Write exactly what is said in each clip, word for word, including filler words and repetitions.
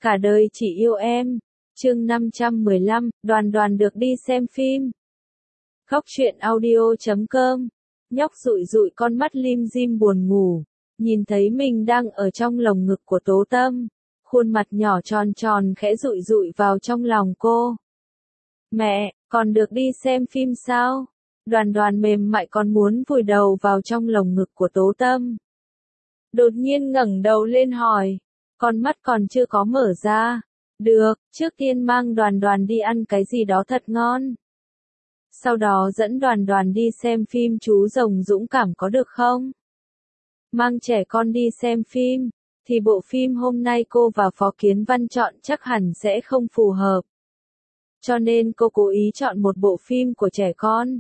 Cả đời chỉ yêu em. Chương năm trăm mười lăm, Đoàn Đoàn được đi xem phim. Góc truyện audio chấm com. Nhóc dụi dụi con mắt lim dim buồn ngủ, nhìn thấy mình đang ở trong lồng ngực của Tố Tâm, khuôn mặt nhỏ tròn tròn khẽ dụi dụi vào trong lòng cô. Mẹ, còn được đi xem phim sao? Đoàn Đoàn mềm mại còn muốn vùi đầu vào trong lồng ngực của Tố Tâm. Đột nhiên ngẩng đầu lên hỏi, con mắt còn chưa có mở ra. Được, trước tiên mang Đoàn Đoàn đi ăn cái gì đó thật ngon. Sau đó dẫn Đoàn Đoàn đi xem phim Chú Rồng Dũng Cảm có được không? Mang trẻ con đi xem phim, thì bộ phim hôm nay cô và Phó Kiến Văn chọn chắc hẳn sẽ không phù hợp. Cho nên cô cố ý chọn một bộ phim của trẻ con.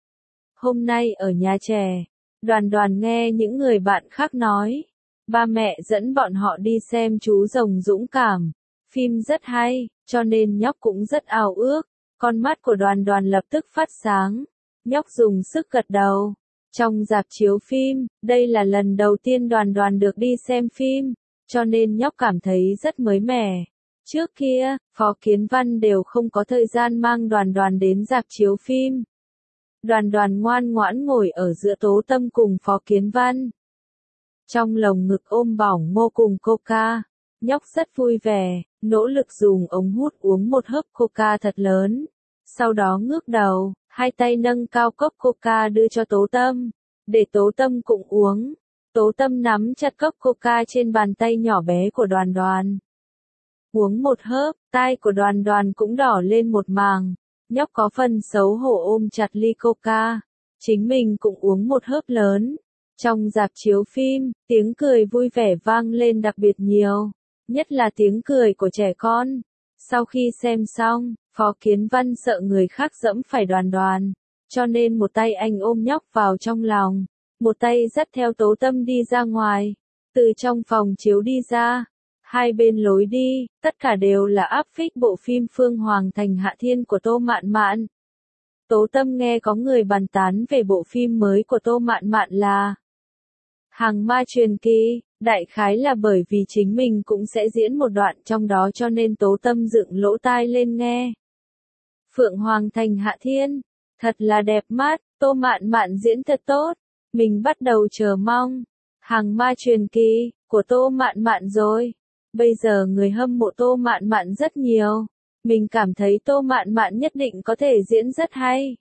Hôm nay ở nhà trẻ, Đoàn Đoàn nghe những người bạn khác nói, ba mẹ dẫn bọn họ đi xem Chú Rồng Dũng Cảm. Phim rất hay, cho nên nhóc cũng rất ao ước. Con mắt của Đoàn Đoàn lập tức phát sáng. Nhóc dùng sức gật đầu. Trong rạp chiếu phim, đây là lần đầu tiên Đoàn Đoàn được đi xem phim, cho nên nhóc cảm thấy rất mới mẻ. Trước kia, Phó Kiến Văn đều không có thời gian mang Đoàn Đoàn đến rạp chiếu phim. Đoàn Đoàn ngoan ngoãn ngồi ở giữa Tố Tâm cùng Phó Kiến Văn. Trong lồng ngực ôm bỏng ngô cùng Coca, nhóc rất vui vẻ, nỗ lực dùng ống hút uống một hớp Coca thật lớn. Sau đó ngước đầu, hai tay nâng cao cốc Coca đưa cho Tố Tâm, để Tố Tâm cũng uống. Tố Tâm nắm chặt cốc Coca trên bàn tay nhỏ bé của Đoàn Đoàn. Uống một hớp, tai của Đoàn Đoàn cũng đỏ lên một màng. Nhóc có phần xấu hổ ôm chặt ly Coca. Chính mình cũng uống một hớp lớn. Trong rạp chiếu phim, tiếng cười vui vẻ vang lên đặc biệt nhiều. Nhất là tiếng cười của trẻ con. Sau khi xem xong, Phó Kiến Văn sợ người khác dẫm phải Đoàn Đoàn, cho nên một tay anh ôm nhóc vào trong lòng, một tay dắt theo Tố Tâm đi ra ngoài. Từ trong phòng chiếu đi ra, hai bên lối đi, tất cả đều là áp phích bộ phim Phương Hoàng Thành Hạ Thiên của Tô Mạn Mạn. Tố Tâm nghe có người bàn tán về bộ phim mới của Tô Mạn Mạn là Hàng Ma Truyền Kỳ. Đại khái là bởi vì chính mình cũng sẽ diễn một đoạn trong đó cho nên Tố Tâm dựng lỗ tai lên nghe. Phượng Hoàng Thành Hạ Thiên, thật là đẹp mắt, Tô Mạn Mạn diễn thật tốt, mình bắt đầu chờ mong. Hàng Ma Truyền Kỳ, của Tô Mạn Mạn rồi. Bây giờ người hâm mộ Tô Mạn Mạn rất nhiều, mình cảm thấy Tô Mạn Mạn nhất định có thể diễn rất hay.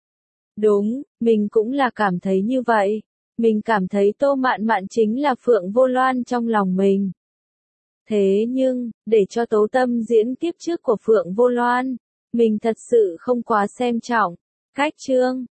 Đúng, mình cũng là cảm thấy như vậy. Mình cảm thấy Tô Mạn Mạn chính là Phượng Vô Loan trong lòng mình. Thế nhưng, để cho Tố Tâm diễn tiếp trước của Phượng Vô Loan, mình thật sự không quá xem trọng. Cách chương,